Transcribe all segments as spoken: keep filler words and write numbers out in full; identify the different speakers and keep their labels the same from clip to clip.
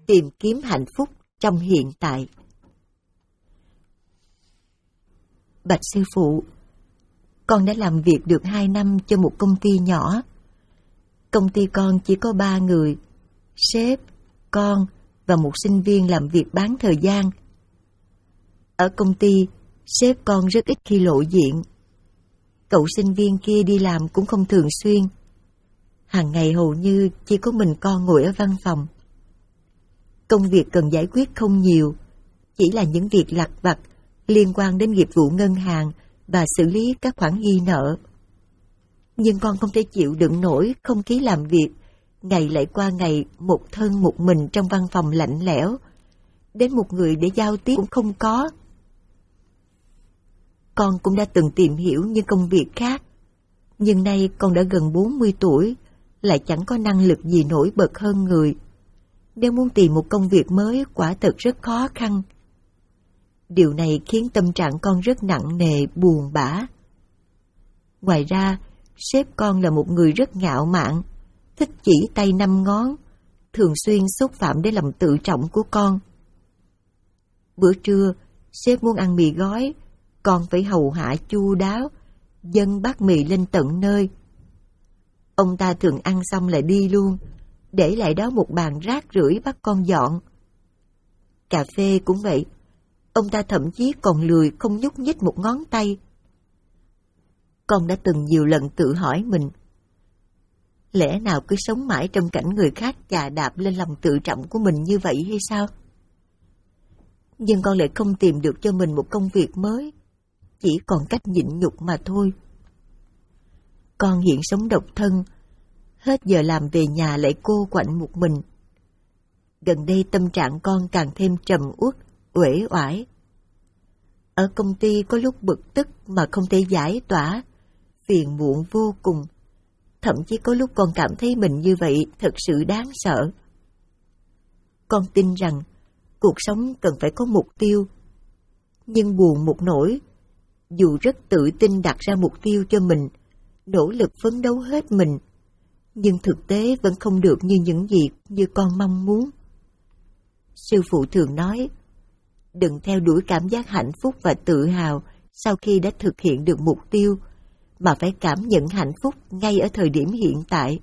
Speaker 1: tìm kiếm hạnh phúc trong hiện tại. Bạch sư phụ, con đã làm việc được hai năm cho một công ty nhỏ. Công ty con chỉ có ba người, sếp, con và một sinh viên làm việc bán thời gian. Ở công ty, sếp con rất ít khi lộ diện. Cậu sinh viên kia đi làm cũng không thường xuyên. Hàng ngày hầu như chỉ có mình con ngồi ở văn phòng. Công việc cần giải quyết không nhiều, chỉ là những việc lặt vặt liên quan đến nghiệp vụ ngân hàng và xử lý các khoản ghi nợ. Nhưng con không thể chịu đựng nổi không khí làm việc, ngày lại qua ngày một thân một mình trong văn phòng lạnh lẽo, đến một người để giao tiếp cũng không có. Con cũng đã từng tìm hiểu những công việc khác, nhưng nay con đã gần bốn mươi tuổi, lại chẳng có năng lực gì nổi bật hơn người. Nếu muốn tìm một công việc mới quả thật rất khó khăn. Điều này khiến tâm trạng con rất nặng nề, buồn bã. Ngoài ra, sếp con là một người rất ngạo mạn, thích chỉ tay năm ngón, thường xuyên xúc phạm đến lòng tự trọng của con. Bữa trưa, sếp muốn ăn mì gói, con phải hầu hạ chu đáo, dâng bát mì lên tận nơi. Ông ta thường ăn xong lại đi luôn, để lại đó một bàn rác rưởi bắt con dọn. Cà phê cũng vậy, ông ta thậm chí còn lười không nhúc nhích một ngón tay. Con đã từng nhiều lần tự hỏi mình, lẽ nào cứ sống mãi trong cảnh người khác chà đạp lên lòng tự trọng của mình như vậy hay sao? Nhưng con lại không tìm được cho mình một công việc mới, chỉ còn cách nhịn nhục mà thôi. Con hiện sống độc thân, hết giờ làm về nhà lại cô quạnh một mình. Gần đây tâm trạng con càng thêm trầm uất, uể oải. Ở công ty có lúc bực tức mà không thể giải tỏa, phiền muộn vô cùng. Thậm chí có lúc con cảm thấy mình như vậy thật sự đáng sợ. Con tin rằng cuộc sống cần phải có mục tiêu. Nhưng buồn một nỗi, dù rất tự tin đặt ra mục tiêu cho mình, nỗ lực phấn đấu hết mình, nhưng thực tế vẫn không được như những gì như con mong muốn. Sư phụ thường nói, đừng theo đuổi cảm giác hạnh phúc và tự hào sau khi đã thực hiện được mục tiêu, mà phải cảm nhận hạnh phúc ngay ở thời điểm hiện tại.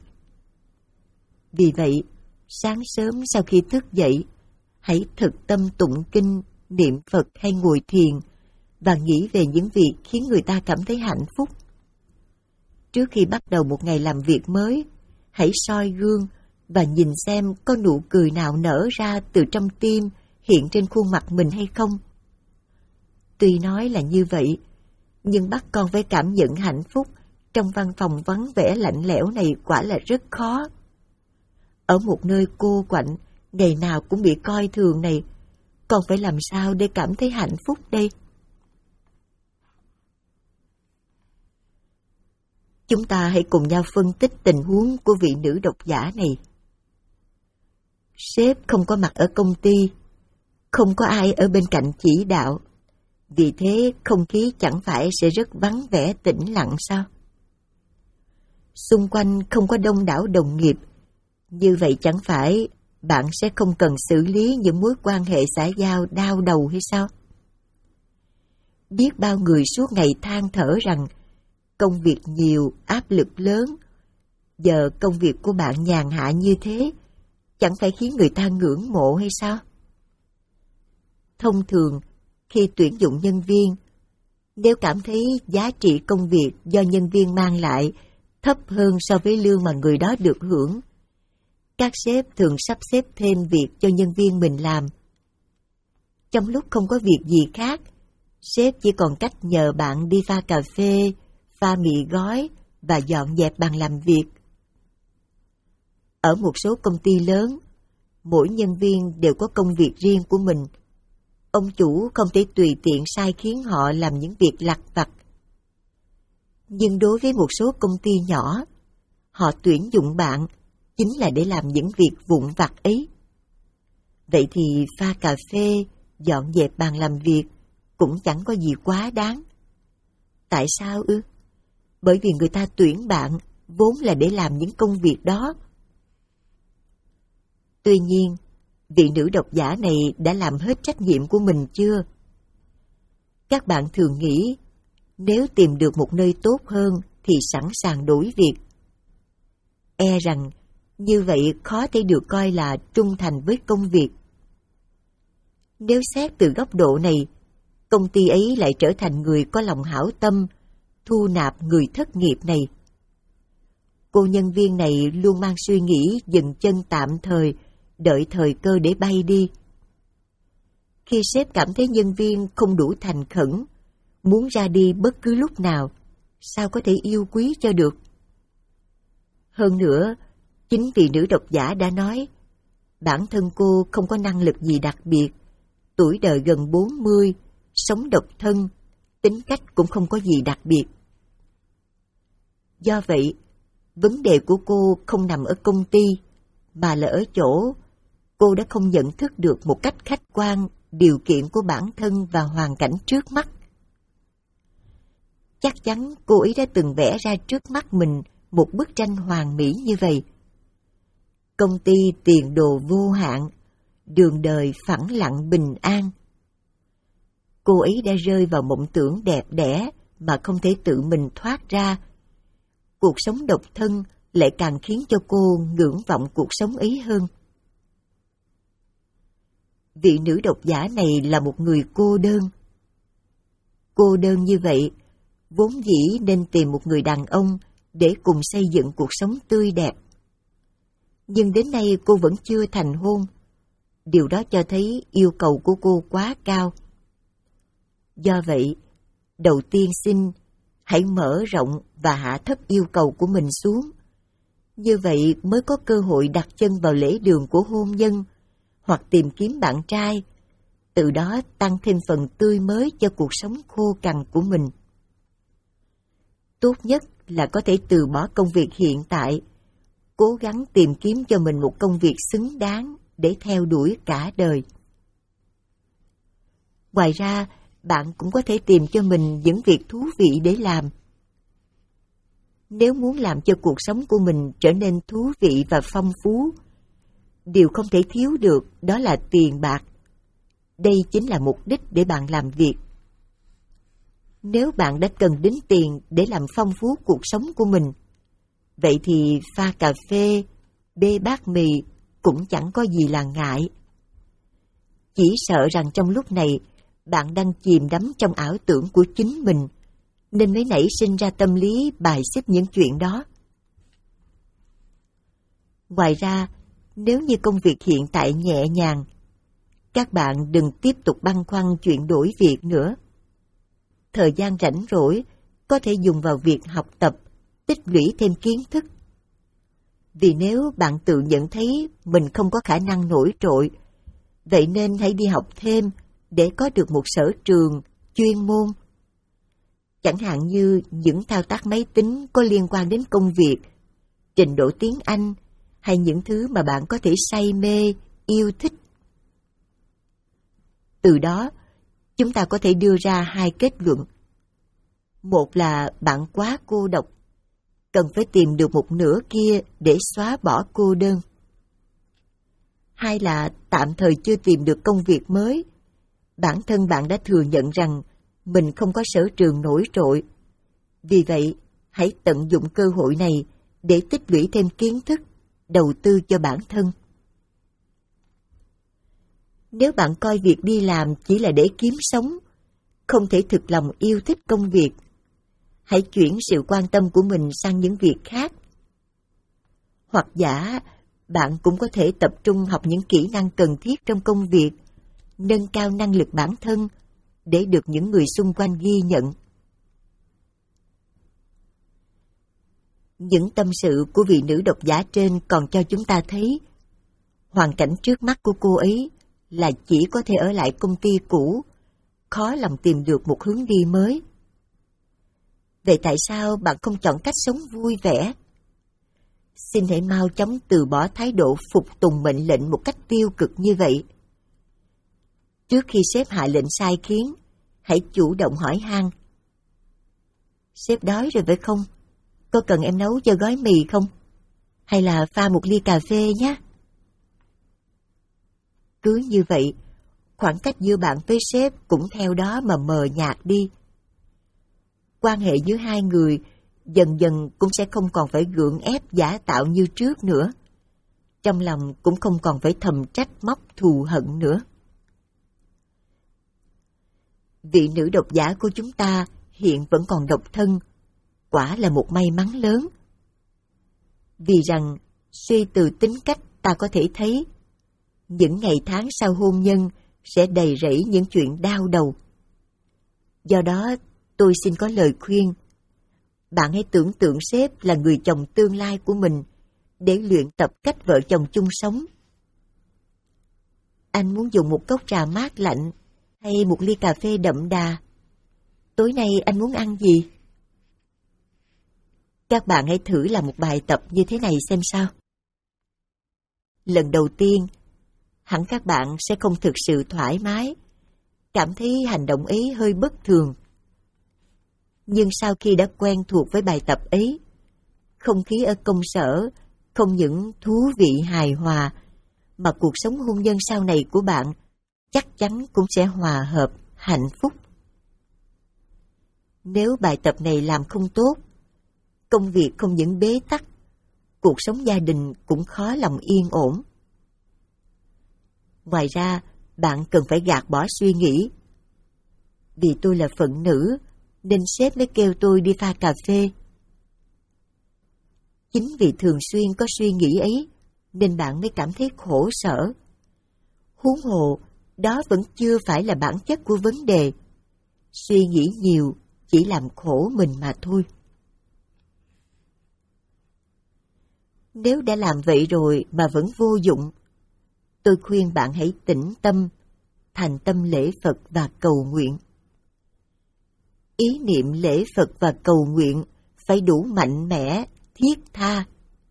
Speaker 1: Vì vậy, sáng sớm sau khi thức dậy, hãy thực tâm tụng kinh, niệm Phật hay ngồi thiền và nghĩ về những việc khiến người ta cảm thấy hạnh phúc. Trước khi bắt đầu một ngày làm việc mới, hãy soi gương và nhìn xem có nụ cười nào nở ra từ trong tim hiện trên khuôn mặt mình hay không. Tuy nói là như vậy, nhưng bắt con phải cảm nhận hạnh phúc trong văn phòng vắng vẻ lạnh lẽo này quả là rất khó. Ở một nơi cô quạnh, ngày nào cũng bị coi thường này, con phải làm sao để cảm thấy hạnh phúc đây? Chúng ta hãy cùng nhau phân tích tình huống của vị nữ độc giả này. Sếp không có mặt ở công ty, không có ai ở bên cạnh chỉ đạo, vì thế không khí chẳng phải sẽ rất vắng vẻ tĩnh lặng sao? Xung quanh không có đông đảo đồng nghiệp, như vậy chẳng phải bạn sẽ không cần xử lý những mối quan hệ xã giao đau đầu hay sao? Biết bao người suốt ngày than thở rằng công việc nhiều, áp lực lớn. Giờ công việc của bạn nhàn hạ như thế, chẳng phải khiến người ta ngưỡng mộ hay sao? Thông thường, khi tuyển dụng nhân viên, nếu cảm thấy giá trị công việc do nhân viên mang lại thấp hơn so với lương mà người đó được hưởng, các sếp thường sắp xếp thêm việc cho nhân viên mình làm. Trong lúc không có việc gì khác, sếp chỉ còn cách nhờ bạn đi pha cà phê, pha mì gói và dọn dẹp bàn làm việc. Ở một số công ty lớn, mỗi nhân viên đều có công việc riêng của mình. Ông chủ không thể tùy tiện sai khiến họ làm những việc lặt vặt. Nhưng đối với một số công ty nhỏ, họ tuyển dụng bạn chính là để làm những việc vụn vặt ấy. Vậy thì pha cà phê, dọn dẹp bàn làm việc cũng chẳng có gì quá đáng. Tại sao ư? Bởi vì người ta tuyển bạn vốn là để làm những công việc đó. Tuy nhiên, vị nữ độc giả này đã làm hết trách nhiệm của mình chưa? Các bạn thường nghĩ, nếu tìm được một nơi tốt hơn thì sẵn sàng đổi việc. E rằng như vậy khó thể được coi là trung thành với công việc. Nếu xét từ góc độ này, công ty ấy lại trở thành người có lòng hảo tâm, thu nạp người thất nghiệp này. Cô nhân viên này luôn mang suy nghĩ dừng chân tạm thời, đợi thời cơ để bay đi. Khi sếp cảm thấy nhân viên không đủ thành khẩn, muốn ra đi bất cứ lúc nào, sao có thể yêu quý cho được? Hơn nữa, chính vì nữ độc giả đã nói, bản thân cô không có năng lực gì đặc biệt, tuổi đời gần bốn mươi, sống độc thân, tính cách cũng không có gì đặc biệt. Do vậy, vấn đề của cô không nằm ở công ty, mà là ở chỗ cô đã không nhận thức được một cách khách quan điều kiện của bản thân và hoàn cảnh trước mắt. Chắc chắn cô ấy đã từng vẽ ra trước mắt mình một bức tranh hoàn mỹ như vậy. Công ty tiền đồ vô hạn, đường đời phẳng lặng bình an. Cô ấy đã rơi vào mộng tưởng đẹp đẽ mà không thể tự mình thoát ra. Cuộc sống độc thân lại càng khiến cho cô ngưỡng vọng cuộc sống ấy hơn. Vị nữ độc giả này là một người cô đơn. Cô đơn như vậy, vốn dĩ nên tìm một người đàn ông để cùng xây dựng cuộc sống tươi đẹp. Nhưng đến nay cô vẫn chưa thành hôn. Điều đó cho thấy yêu cầu của cô quá cao. Do vậy, đầu tiên xin hãy mở rộng và hạ thấp yêu cầu của mình xuống. Như vậy mới có cơ hội đặt chân vào lễ đường của hôn nhân hoặc tìm kiếm bạn trai, từ đó tăng thêm phần tươi mới cho cuộc sống khô cằn của mình. Tốt nhất là có thể từ bỏ công việc hiện tại, cố gắng tìm kiếm cho mình một công việc xứng đáng để theo đuổi cả đời. Ngoài ra, bạn cũng có thể tìm cho mình những việc thú vị để làm. Nếu muốn làm cho cuộc sống của mình trở nên thú vị và phong phú, điều không thể thiếu được đó là tiền bạc. Đây chính là mục đích để bạn làm việc. Nếu bạn đã cần đến tiền để làm phong phú cuộc sống của mình, vậy thì pha cà phê, bê bát mì cũng chẳng có gì là ngại. Chỉ sợ rằng trong lúc này, bạn đang chìm đắm trong ảo tưởng của chính mình, nên mới nảy sinh ra tâm lý bài xích những chuyện đó. Ngoài ra, nếu như công việc hiện tại nhẹ nhàng, các bạn đừng tiếp tục băn khoăn chuyện đổi việc nữa. Thời gian rảnh rỗi có thể dùng vào việc học tập, tích lũy thêm kiến thức. Vì nếu bạn tự nhận thấy mình không có khả năng nổi trội, vậy nên hãy đi học thêm để có được một sở trường, chuyên môn. Chẳng hạn như những thao tác máy tính có liên quan đến công việc, trình độ tiếng Anh, hay những thứ mà bạn có thể say mê, yêu thích. Từ đó, chúng ta có thể đưa ra hai kết luận. Một là bạn quá cô độc, cần phải tìm được một nửa kia để xóa bỏ cô đơn. Hai là tạm thời chưa tìm được công việc mới, bản thân bạn đã thừa nhận rằng mình không có sở trường nổi trội. Vì vậy, hãy tận dụng cơ hội này để tích lũy thêm kiến thức, đầu tư cho bản thân. Nếu bạn coi việc đi làm chỉ là để kiếm sống, không thể thực lòng yêu thích công việc, hãy chuyển sự quan tâm của mình sang những việc khác. Hoặc giả, bạn cũng có thể tập trung học những kỹ năng cần thiết trong công việc, nâng cao năng lực bản thân để được những người xung quanh ghi nhận. Những tâm sự của vị nữ độc giả trên còn cho chúng ta thấy hoàn cảnh trước mắt của cô ấy là chỉ có thể ở lại công ty cũ, khó lòng tìm được một hướng đi mới. Vậy tại sao bạn không chọn cách sống vui vẻ? Xin hãy mau chóng từ bỏ thái độ phục tùng mệnh lệnh một cách tiêu cực như vậy. Trước khi sếp hạ lệnh sai khiến, hãy chủ động hỏi han. Sếp đói rồi phải không? Có cần em nấu cho gói mì không? Hay là pha một ly cà phê nhé? Cứ như vậy, khoảng cách giữa bạn với sếp cũng theo đó mà mờ nhạt đi. Quan hệ giữa hai người dần dần cũng sẽ không còn phải gượng ép giả tạo như trước nữa. Trong lòng cũng không còn phải thầm trách móc thù hận nữa. Vị nữ độc giả của chúng ta hiện vẫn còn độc thân, quả là một may mắn lớn. Vì rằng, suy từ tính cách ta có thể thấy, những ngày tháng sau hôn nhân sẽ đầy rẫy những chuyện đau đầu. Do đó, tôi xin có lời khuyên. Bạn hãy tưởng tượng sếp là người chồng tương lai của mình để luyện tập cách vợ chồng chung sống. Anh muốn dùng một cốc trà mát lạnh hay một ly cà phê đậm đà? Tối nay anh muốn ăn gì? Các bạn hãy thử làm một bài tập như thế này xem sao. Lần đầu tiên, hẳn các bạn sẽ không thực sự thoải mái, cảm thấy hành động ấy hơi bất thường. Nhưng sau khi đã quen thuộc với bài tập ấy, không khí ở công sở không những thú vị hài hòa, mà cuộc sống hôn nhân sau này của bạn chắc chắn cũng sẽ hòa hợp, hạnh phúc. Nếu bài tập này làm không tốt, công việc không những bế tắc, cuộc sống gia đình cũng khó lòng yên ổn. Ngoài ra, bạn cần phải gạt bỏ suy nghĩ. Vì tôi là phận nữ, nên sếp mới kêu tôi đi pha cà phê. Chính vì thường xuyên có suy nghĩ ấy, nên bạn mới cảm thấy khổ sở. Huống hồ, đó vẫn chưa phải là bản chất của vấn đề. Suy nghĩ nhiều chỉ làm khổ mình mà thôi. Nếu đã làm vậy rồi mà vẫn vô dụng, tôi khuyên bạn hãy tĩnh tâm, thành tâm lễ Phật và cầu nguyện. Ý niệm lễ Phật và cầu nguyện phải đủ mạnh mẽ, thiết tha.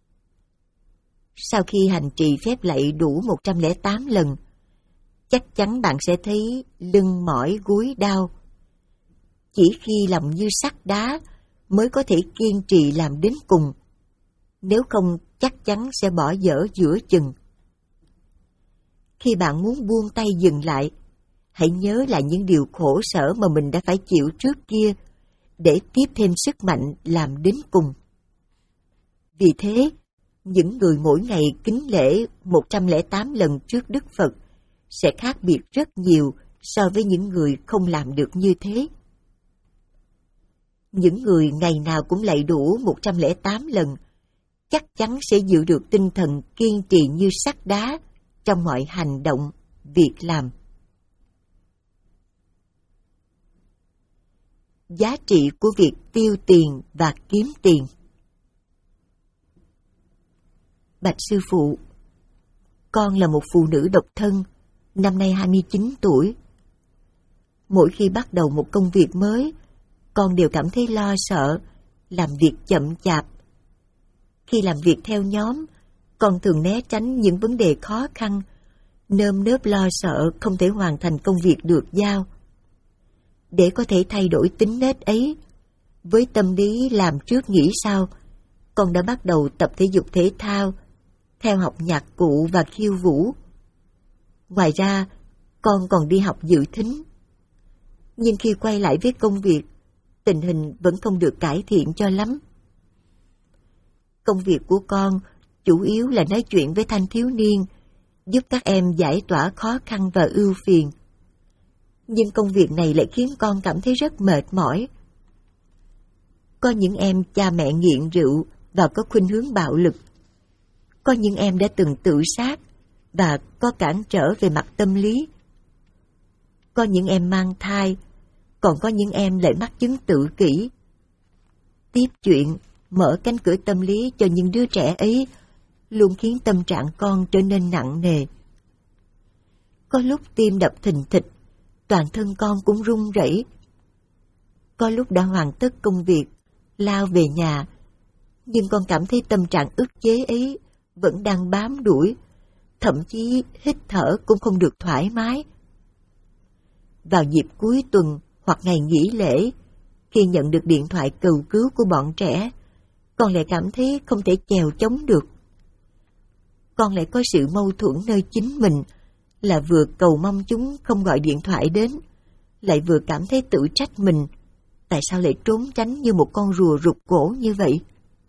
Speaker 1: Sau khi hành trì phép lạy đủ một trăm lẻ tám lần, chắc chắn bạn sẽ thấy lưng mỏi gối đau. Chỉ khi lòng như sắt đá mới có thể kiên trì làm đến cùng. Nếu không, chắc chắn sẽ bỏ dở giữa chừng. Khi bạn muốn buông tay dừng lại, hãy nhớ lại những điều khổ sở mà mình đã phải chịu trước kia, để tiếp thêm sức mạnh làm đến cùng. Vì thế, những người mỗi ngày kính lễ một trăm lẻ tám lần trước Đức Phật sẽ khác biệt rất nhiều so với những người không làm được như thế. Những người ngày nào cũng lạy đủ một trăm lẻ tám lần chắc chắn sẽ giữ được tinh thần kiên trì như sắt đá trong mọi hành động, việc làm. Giá trị của việc tiêu tiền và kiếm tiền. Bạch sư phụ, con là một phụ nữ độc thân, năm nay hai mươi chín tuổi. Mỗi khi bắt đầu một công việc mới, con đều cảm thấy lo sợ, làm việc chậm chạp. Khi làm việc theo nhóm, con thường né tránh những vấn đề khó khăn, nơm nớp lo sợ không thể hoàn thành công việc được giao. Để có thể thay đổi tính nết ấy, với tâm lý làm trước nghĩ sau, con đã bắt đầu tập thể dục thể thao, theo học nhạc cụ và khiêu vũ. Ngoài ra, con còn đi học dự thính. Nhưng khi quay lại với công việc, tình hình vẫn không được cải thiện cho lắm. Công việc của con chủ yếu là nói chuyện với thanh thiếu niên, giúp các em giải tỏa khó khăn và ưu phiền. Nhưng công việc này lại khiến con cảm thấy rất mệt mỏi. Có những em cha mẹ nghiện rượu và có khuynh hướng bạo lực. Có những em đã từng tự sát và có cản trở về mặt tâm lý. Có những em mang thai, còn có những em lại mắc chứng tự kỷ. Tiếp chuyện, mở cánh cửa tâm lý cho những đứa trẻ ấy luôn khiến tâm trạng con trở nên nặng nề. Có lúc tim đập thình thịch, toàn thân con cũng run rẩy. Có lúc đã hoàn tất công việc, lao về nhà, nhưng con cảm thấy tâm trạng ức chế ấy vẫn đang bám đuổi, thậm chí hít thở cũng không được thoải mái. Vào dịp cuối tuần hoặc ngày nghỉ lễ, khi nhận được điện thoại cầu cứu của bọn trẻ, con lại cảm thấy không thể chèo chống được. Con lại có sự mâu thuẫn nơi chính mình, là vừa cầu mong chúng không gọi điện thoại đến, lại vừa cảm thấy tự trách mình, tại sao lại trốn tránh như một con rùa rụt cổ như vậy.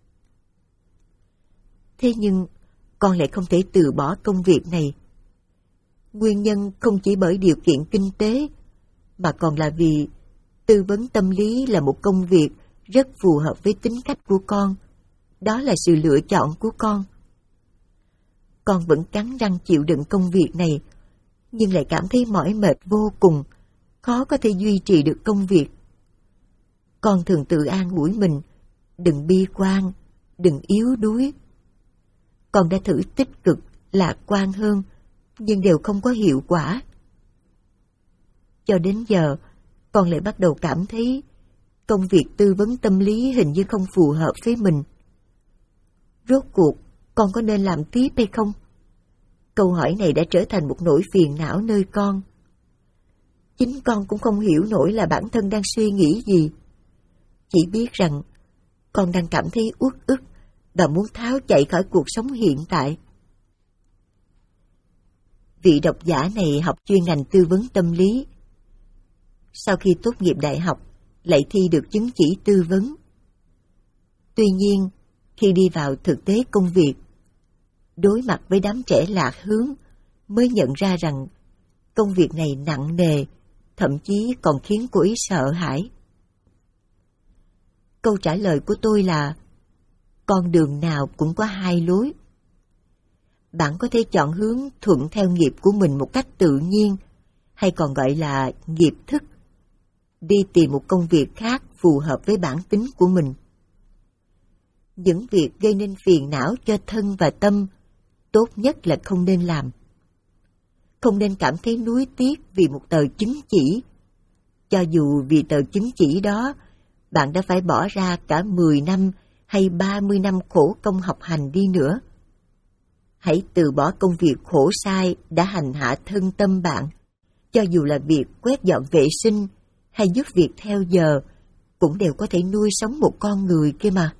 Speaker 1: Thế nhưng, con lại không thể từ bỏ công việc này. Nguyên nhân không chỉ bởi điều kiện kinh tế, mà còn là vì tư vấn tâm lý là một công việc rất phù hợp với tính cách của con. Đó là sự lựa chọn của con. Con vẫn cắn răng chịu đựng công việc này, nhưng lại cảm thấy mỏi mệt vô cùng, khó có thể duy trì được công việc. Con thường tự an ủi mình, đừng bi quan, đừng yếu đuối. Con đã thử tích cực, lạc quan hơn, nhưng đều không có hiệu quả. Cho đến giờ, con lại bắt đầu cảm thấy công việc tư vấn tâm lý hình như không phù hợp với mình. Rốt cuộc, con có nên làm tiếp hay không? Câu hỏi này đã trở thành một nỗi phiền não nơi con. Chính con cũng không hiểu nổi là bản thân đang suy nghĩ gì. Chỉ biết rằng con đang cảm thấy uất ức và muốn tháo chạy khỏi cuộc sống hiện tại. Vị độc giả này học chuyên ngành tư vấn tâm lý. Sau khi tốt nghiệp đại học, lại thi được chứng chỉ tư vấn. Tuy nhiên, khi đi vào thực tế công việc, đối mặt với đám trẻ lạc hướng, mới nhận ra rằng công việc này nặng nề, thậm chí còn khiến cô ấy sợ hãi. Câu trả lời của tôi là, con đường nào cũng có hai lối. Bạn có thể chọn hướng thuận theo nghiệp của mình một cách tự nhiên, hay còn gọi là nghiệp thức, đi tìm một công việc khác phù hợp với bản tính của mình. Những việc gây nên phiền não cho thân và tâm, tốt nhất là không nên làm. Không nên cảm thấy nuối tiếc vì một tờ chứng chỉ. Cho dù vì tờ chứng chỉ đó, bạn đã phải bỏ ra cả mười năm hay ba mươi năm khổ công học hành đi nữa. Hãy từ bỏ công việc khổ sai đã hành hạ thân tâm bạn, cho dù là việc quét dọn vệ sinh hay giúp việc theo giờ, cũng đều có thể nuôi sống một con người kia mà.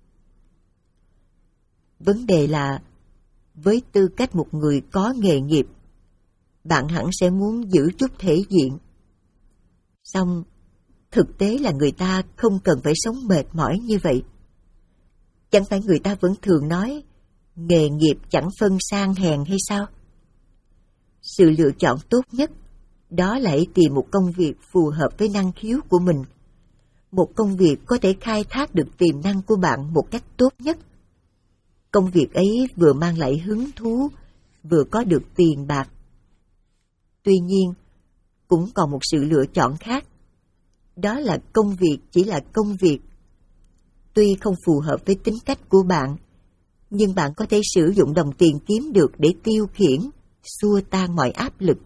Speaker 1: Vấn đề là, với tư cách một người có nghề nghiệp, bạn hẳn sẽ muốn giữ chút thể diện. Song, thực tế là người ta không cần phải sống mệt mỏi như vậy. Chẳng phải người ta vẫn thường nói, nghề nghiệp chẳng phân sang hèn hay sao? Sự lựa chọn tốt nhất, đó là hãy tìm một công việc phù hợp với năng khiếu của mình. Một công việc có thể khai thác được tiềm năng của bạn một cách tốt nhất. Công việc ấy vừa mang lại hứng thú, vừa có được tiền bạc. Tuy nhiên, cũng còn một sự lựa chọn khác. Đó là công việc chỉ là công việc. Tuy không phù hợp với tính cách của bạn, nhưng bạn có thể sử dụng đồng tiền kiếm được để tiêu khiển, xua tan mọi áp lực.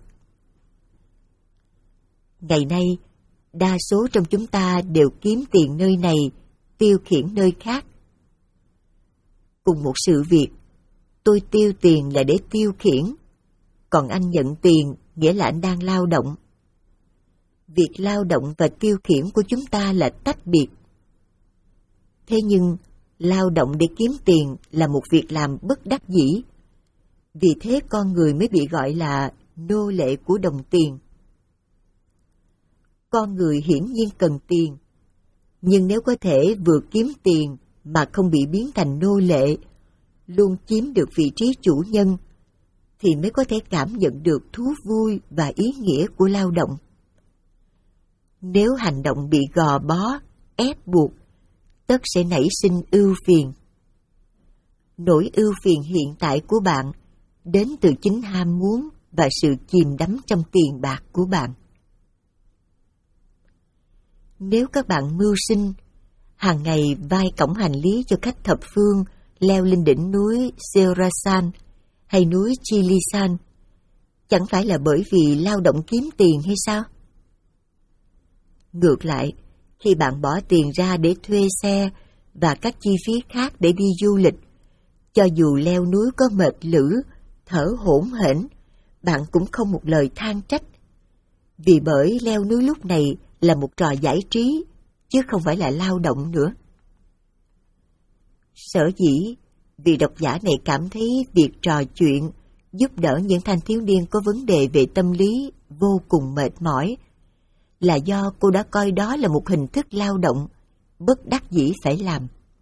Speaker 1: Ngày nay, đa số trong chúng ta đều kiếm tiền nơi này, tiêu khiển nơi khác. Cùng một sự việc, tôi tiêu tiền là để tiêu khiển, còn anh nhận tiền nghĩa là anh đang lao động. Việc lao động và tiêu khiển của chúng ta là tách biệt. Thế nhưng, lao động để kiếm tiền là một việc làm bất đắc dĩ. Vì thế con người mới bị gọi là nô lệ của đồng tiền. Con người hiển nhiên cần tiền, nhưng nếu có thể vừa kiếm tiền mà không bị biến thành nô lệ, luôn chiếm được vị trí chủ nhân, thì mới có thể cảm nhận được thú vui và ý nghĩa của lao động. Nếu hành động bị gò bó, ép buộc, tất sẽ nảy sinh ưu phiền. Nỗi ưu phiền hiện tại của bạn đến từ chính ham muốn và sự chìm đắm trong tiền bạc của bạn. Nếu các bạn mưu sinh, hàng ngày vai cõng hành lý cho khách thập phương leo lên đỉnh núi Serasan hay núi Chilisan, chẳng phải là bởi vì lao động kiếm tiền hay sao? Ngược lại, khi bạn bỏ tiền ra để thuê xe và các chi phí khác để đi du lịch, cho dù leo núi có mệt lử, thở hổn hển, bạn cũng không một lời than trách. Vì bởi leo núi lúc này là một trò giải trí, chứ không phải là lao động nữa. Sở dĩ, vì độc giả này cảm thấy việc trò chuyện, giúp đỡ những thanh thiếu niên có vấn đề về tâm lý vô cùng mệt mỏi, là do cô đã coi đó là một hình thức lao động bất đắc dĩ phải làm.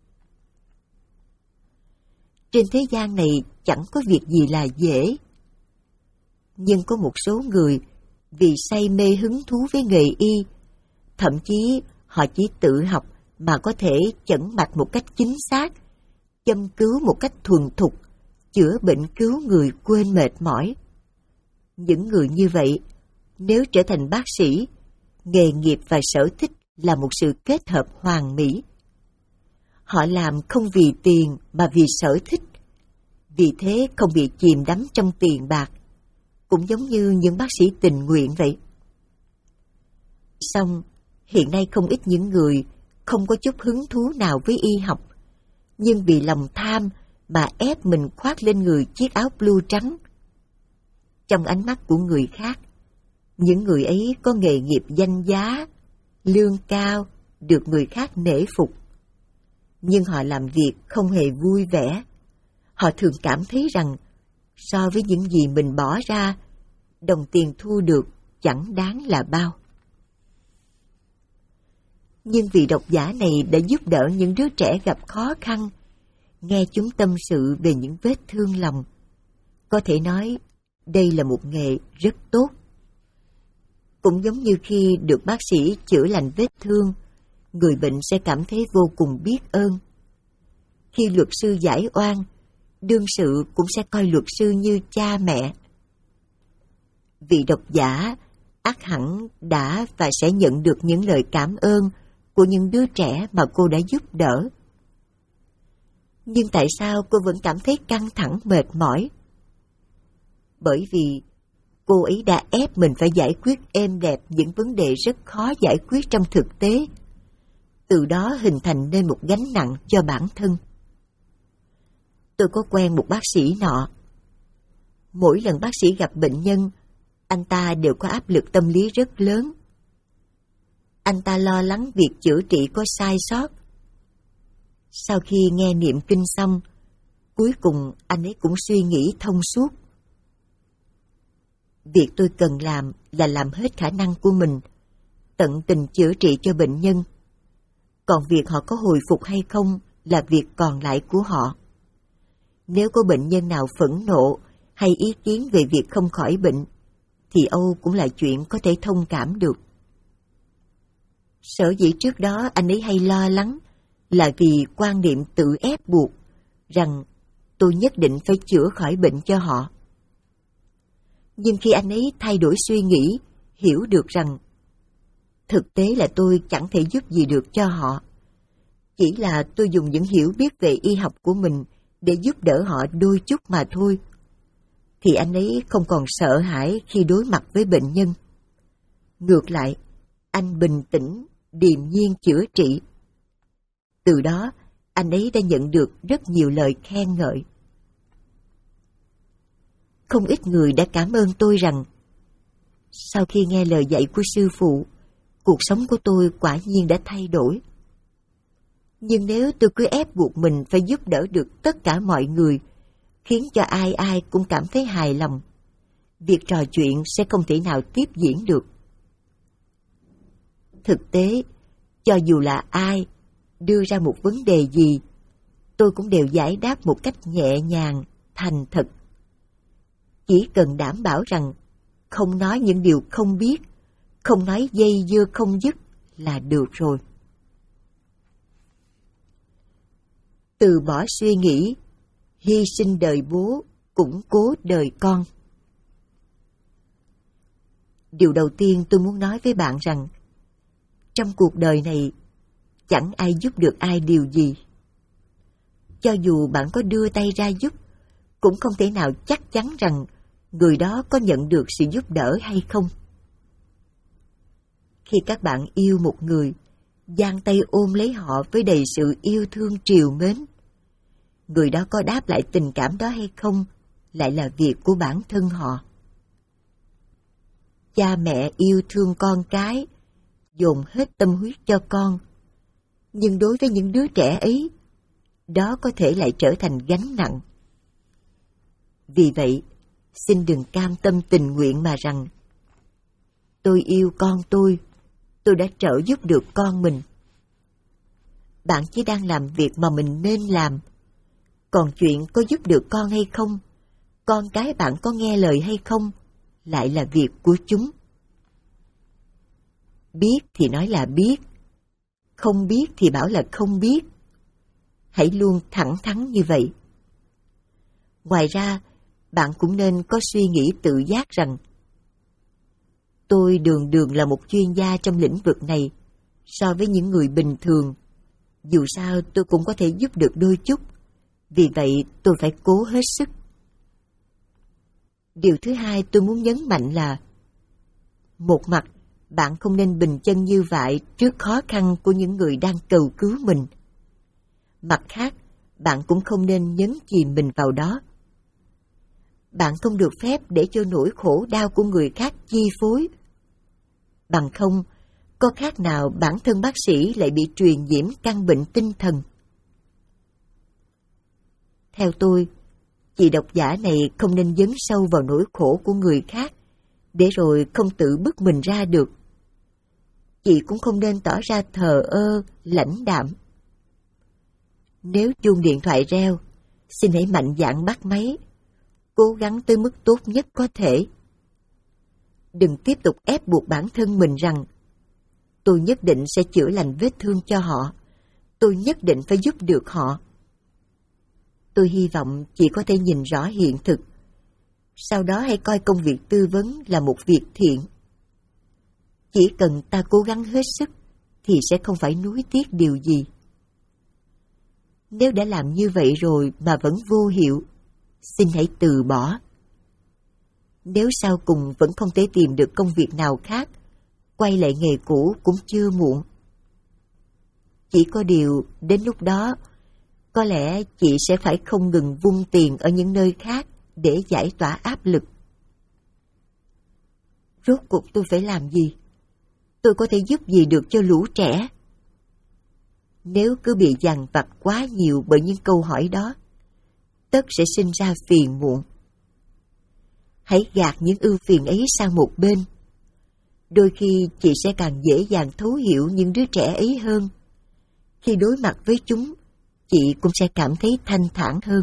Speaker 1: Trên thế gian này chẳng có việc gì là dễ. Nhưng có một số người vì say mê hứng thú với nghề y, thậm chí họ chỉ tự học mà có thể chẩn mạch một cách chính xác, châm cứu một cách thuần thục, chữa bệnh cứu người quên mệt mỏi. Những người như vậy, nếu trở thành bác sĩ, nghề nghiệp và sở thích là một sự kết hợp hoàn mỹ. Họ làm không vì tiền mà vì sở thích, vì thế không bị chìm đắm trong tiền bạc, cũng giống như những bác sĩ tình nguyện vậy. Song, hiện nay không ít những người không có chút hứng thú nào với y học, nhưng vì lòng tham mà ép mình khoác lên người chiếc áo blue trắng. Trong ánh mắt của người khác, những người ấy có nghề nghiệp danh giá, lương cao, được người khác nể phục. Nhưng họ làm việc không hề vui vẻ. Họ thường cảm thấy rằng so với những gì mình bỏ ra, đồng tiền thu được chẳng đáng là bao. Nhưng vị độc giả này đã giúp đỡ những đứa trẻ gặp khó khăn, nghe chúng tâm sự về những vết thương lòng. Có thể nói, đây là một nghề rất tốt. Cũng giống như khi được bác sĩ chữa lành vết thương, người bệnh sẽ cảm thấy vô cùng biết ơn. Khi luật sư giải oan, đương sự cũng sẽ coi luật sư như cha mẹ. Vị độc giả ắt hẳn đã và sẽ nhận được những lời cảm ơn của những đứa trẻ mà cô đã giúp đỡ. Nhưng tại sao cô vẫn cảm thấy căng thẳng mệt mỏi? Bởi vì cô ấy đã ép mình phải giải quyết êm đẹp những vấn đề rất khó giải quyết trong thực tế, từ đó hình thành nên một gánh nặng cho bản thân. Tôi có quen một bác sĩ nọ. Mỗi lần bác sĩ gặp bệnh nhân, anh ta đều có áp lực tâm lý rất lớn. Anh ta lo lắng việc chữa trị có sai sót. Sau khi nghe niệm kinh xong, cuối cùng anh ấy cũng suy nghĩ thông suốt. Việc tôi cần làm là làm hết khả năng của mình, tận tình chữa trị cho bệnh nhân. Còn việc họ có hồi phục hay không là việc còn lại của họ. Nếu có bệnh nhân nào phẫn nộ hay ý kiến về việc không khỏi bệnh, thì Âu cũng là chuyện có thể thông cảm được. Sở dĩ trước đó anh ấy hay lo lắng là vì quan niệm tự ép buộc rằng tôi nhất định phải chữa khỏi bệnh cho họ. Nhưng khi anh ấy thay đổi suy nghĩ, hiểu được rằng thực tế là tôi chẳng thể giúp gì được cho họ, chỉ là tôi dùng những hiểu biết về y học của mình để giúp đỡ họ đôi chút mà thôi, thì anh ấy không còn sợ hãi khi đối mặt với bệnh nhân. Ngược lại, anh bình tĩnh, điềm nhiên chữa trị. Từ đó, anh ấy đã nhận được rất nhiều lời khen ngợi. Không ít người đã cảm ơn tôi rằng sau khi nghe lời dạy của sư phụ, cuộc sống của tôi quả nhiên đã thay đổi. Nhưng nếu tôi cứ ép buộc mình phải giúp đỡ được tất cả mọi người, khiến cho ai ai cũng cảm thấy hài lòng, việc trò chuyện sẽ không thể nào tiếp diễn được. Thực tế, cho dù là ai đưa ra một vấn đề gì, tôi cũng đều giải đáp một cách nhẹ nhàng, thành thật. Chỉ cần đảm bảo rằng không nói những điều không biết, không nói dây dưa không dứt là được rồi. Từ bỏ suy nghĩ, hy sinh đời bố, củng cố đời con. Điều đầu tiên tôi muốn nói với bạn rằng, trong cuộc đời này, chẳng ai giúp được ai điều gì. Cho dù bạn có đưa tay ra giúp, cũng không thể nào chắc chắn rằng người đó có nhận được sự giúp đỡ hay không. Khi các bạn yêu một người, giang tay ôm lấy họ với đầy sự yêu thương trìu mến, người đó có đáp lại tình cảm đó hay không lại là việc của bản thân họ. Cha mẹ yêu thương con cái, dồn hết tâm huyết cho con, nhưng đối với những đứa trẻ ấy, đó có thể lại trở thành gánh nặng. Vì vậy, xin đừng cam tâm tình nguyện mà rằng tôi yêu con tôi, tôi đã trợ giúp được con mình. Bạn chỉ đang làm việc mà mình nên làm. Còn chuyện có giúp được con hay không, con cái bạn có nghe lời hay không, lại là việc của chúng. Biết thì nói là biết, không biết thì bảo là không biết. Hãy luôn thẳng thắn như vậy. Ngoài ra, bạn cũng nên có suy nghĩ tự giác rằng tôi đường đường là một chuyên gia trong lĩnh vực này so với những người bình thường. Dù sao tôi cũng có thể giúp được đôi chút, vì vậy tôi phải cố hết sức. Điều thứ hai tôi muốn nhấn mạnh là một mặt, bạn không nên bình chân như vậy trước khó khăn của những người đang cầu cứu mình. Mặt khác, bạn cũng không nên nhấn chìm mình vào đó. Bạn không được phép để cho nỗi khổ đau của người khác chi phối. Bằng không, có khác nào bản thân bác sĩ lại bị truyền nhiễm căn bệnh tinh thần. Theo tôi, chị độc giả này không nên dấn sâu vào nỗi khổ của người khác, để rồi không tự bứt mình ra được. Chị cũng không nên tỏ ra thờ ơ, lãnh đạm. Nếu chuông điện thoại reo, xin hãy mạnh dạn bắt máy, cố gắng tới mức tốt nhất có thể. Đừng tiếp tục ép buộc bản thân mình rằng tôi nhất định sẽ chữa lành vết thương cho họ, tôi nhất định phải giúp được họ. Tôi hy vọng chị có thể nhìn rõ hiện thực, sau đó hãy coi công việc tư vấn là một việc thiện. Chỉ cần ta cố gắng hết sức thì sẽ không phải nuối tiếc điều gì. Nếu đã làm như vậy rồi mà vẫn vô hiệu, xin hãy từ bỏ. Nếu sau cùng vẫn không thể tìm được công việc nào khác, quay lại nghề cũ cũng chưa muộn. Chỉ có điều, đến lúc đó, có lẽ chị sẽ phải không ngừng vung tiền ở những nơi khác để giải tỏa áp lực. Rốt cuộc tôi phải làm gì? Tôi có thể giúp gì được cho lũ trẻ? Nếu cứ bị dằn vặt quá nhiều bởi những câu hỏi đó, tất sẽ sinh ra phiền muộn. Hãy gạt những ưu phiền ấy sang một bên. Đôi khi chị sẽ càng dễ dàng thấu hiểu những đứa trẻ ấy hơn. Khi đối mặt với chúng, chị cũng sẽ cảm thấy thanh thản hơn.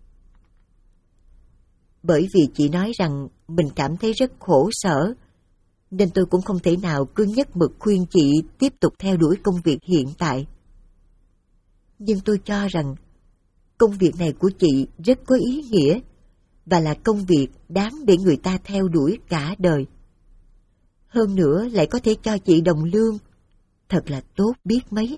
Speaker 1: Bởi vì chị nói rằng mình cảm thấy rất khổ sở, nên tôi cũng không thể nào cứ nhất mực khuyên chị tiếp tục theo đuổi công việc hiện tại. Nhưng tôi cho rằng công việc này của chị rất có ý nghĩa và là công việc đáng để người ta theo đuổi cả đời. Hơn nữa lại có thể cho chị đồng lương, thật là tốt biết mấy.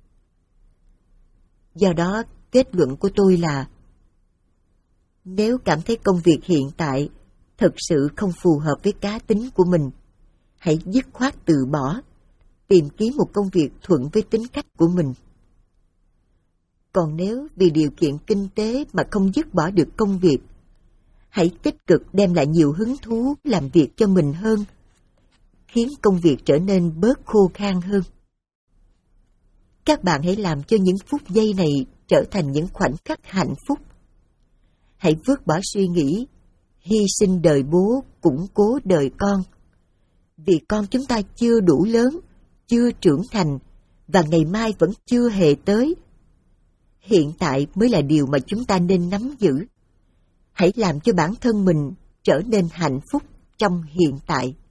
Speaker 1: Do đó, kết luận của tôi là nếu cảm thấy công việc hiện tại thực sự không phù hợp với cá tính của mình, hãy dứt khoát từ bỏ, tìm kiếm một công việc thuận với tính cách của mình. Còn nếu vì điều kiện kinh tế mà không dứt bỏ được công việc, hãy tích cực đem lại nhiều hứng thú làm việc cho mình hơn, khiến công việc trở nên bớt khô khan hơn. Các bạn hãy làm cho những phút giây này trở thành những khoảnh khắc hạnh phúc. Hãy vứt bỏ suy nghĩ, hy sinh đời bố, củng cố đời con. Vì con chúng ta chưa đủ lớn, chưa trưởng thành, và ngày mai vẫn chưa hề tới. Hiện tại mới là điều mà chúng ta nên nắm giữ. Hãy làm cho bản thân mình trở nên hạnh phúc trong hiện tại.